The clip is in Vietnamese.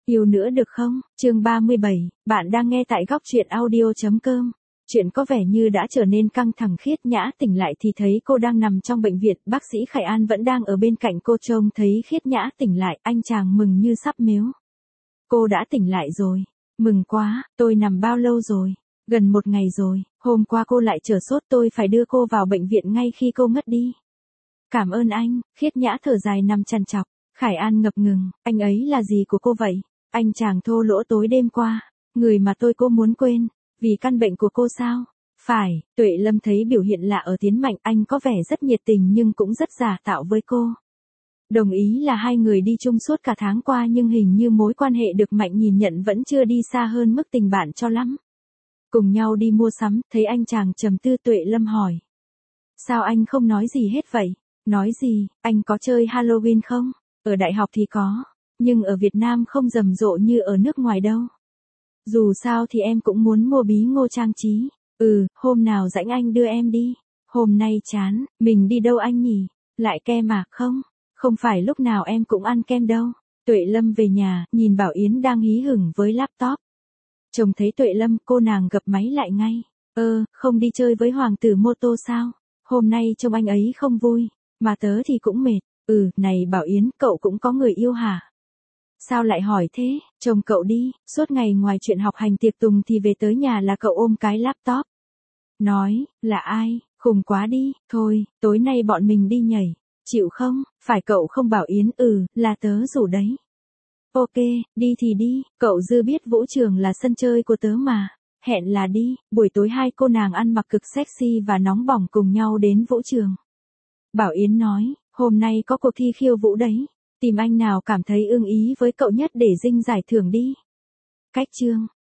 Yêu nữa được không? Chương 37, bạn đang nghe tại góc truyện audio.com. Chuyện có vẻ như đã trở nên căng thẳng. Khiết Nhã tỉnh lại thì thấy cô đang nằm trong bệnh viện, bác sĩ Khải An vẫn đang ở bên cạnh cô. Trông thấy Khiết Nhã tỉnh lại, anh chàng mừng như sắp mếu. Cô đã tỉnh lại rồi. Mừng quá, tôi nằm bao lâu rồi? Gần 1 ngày rồi, hôm qua cô lại trở sốt, tôi phải đưa cô vào bệnh viện ngay khi cô ngất đi. Cảm ơn anh. Khiết Nhã thở dài nằm trằn trọc. Khải An ngập ngừng, anh ấy là gì của cô vậy? Anh chàng thô lỗ tối đêm qua, người mà cô muốn quên, vì căn bệnh của cô sao? Phải, Tuệ Lâm thấy biểu hiện lạ ở Tiến Mạnh, anh có vẻ rất nhiệt tình nhưng cũng rất giả tạo với cô. Đồng ý là hai người đi chung suốt cả tháng qua nhưng hình như mối quan hệ được Mạnh nhìn nhận vẫn chưa đi xa hơn mức tình bạn cho lắm. Cùng nhau đi mua sắm, thấy anh chàng trầm tư, Tuệ Lâm hỏi. Sao anh không nói gì hết vậy? Nói gì, anh có chơi Halloween không? Ở đại học thì có, nhưng ở Việt Nam không rầm rộ như ở nước ngoài đâu. Dù sao thì em cũng muốn mua bí ngô trang trí. Hôm nào rảnh anh đưa em đi. Hôm nay chán, mình đi đâu anh nhỉ? Lại kem à? Không, không phải lúc nào em cũng ăn kem đâu. Tuệ Lâm về nhà, nhìn Bảo Yến đang hí hửng với laptop. Chồng thấy Tuệ Lâm, cô nàng gập máy lại ngay. Không đi chơi với hoàng tử mô tô sao? Hôm nay trông anh ấy không vui, mà tớ thì cũng mệt. Này Bảo Yến, cậu cũng có người yêu hả? Sao lại hỏi thế? Chồng cậu đi, suốt ngày ngoài chuyện học hành tiệc tùng thì về tới nhà là cậu ôm cái laptop. Nói, là ai? Khùng quá đi, thôi, tối nay bọn mình đi nhảy, chịu không? Phải cậu không Bảo Yến? Là tớ rủ đấy. Ok, đi thì đi, cậu Dư biết vũ trường là sân chơi của tớ mà. Hẹn là đi, buổi tối hai cô nàng ăn mặc cực sexy và nóng bỏng cùng nhau đến vũ trường. Bảo Yến nói, hôm nay có cuộc thi khiêu vũ đấy, tìm anh nào cảm thấy ưng ý với cậu nhất để dinh giải thưởng đi. Cách chương.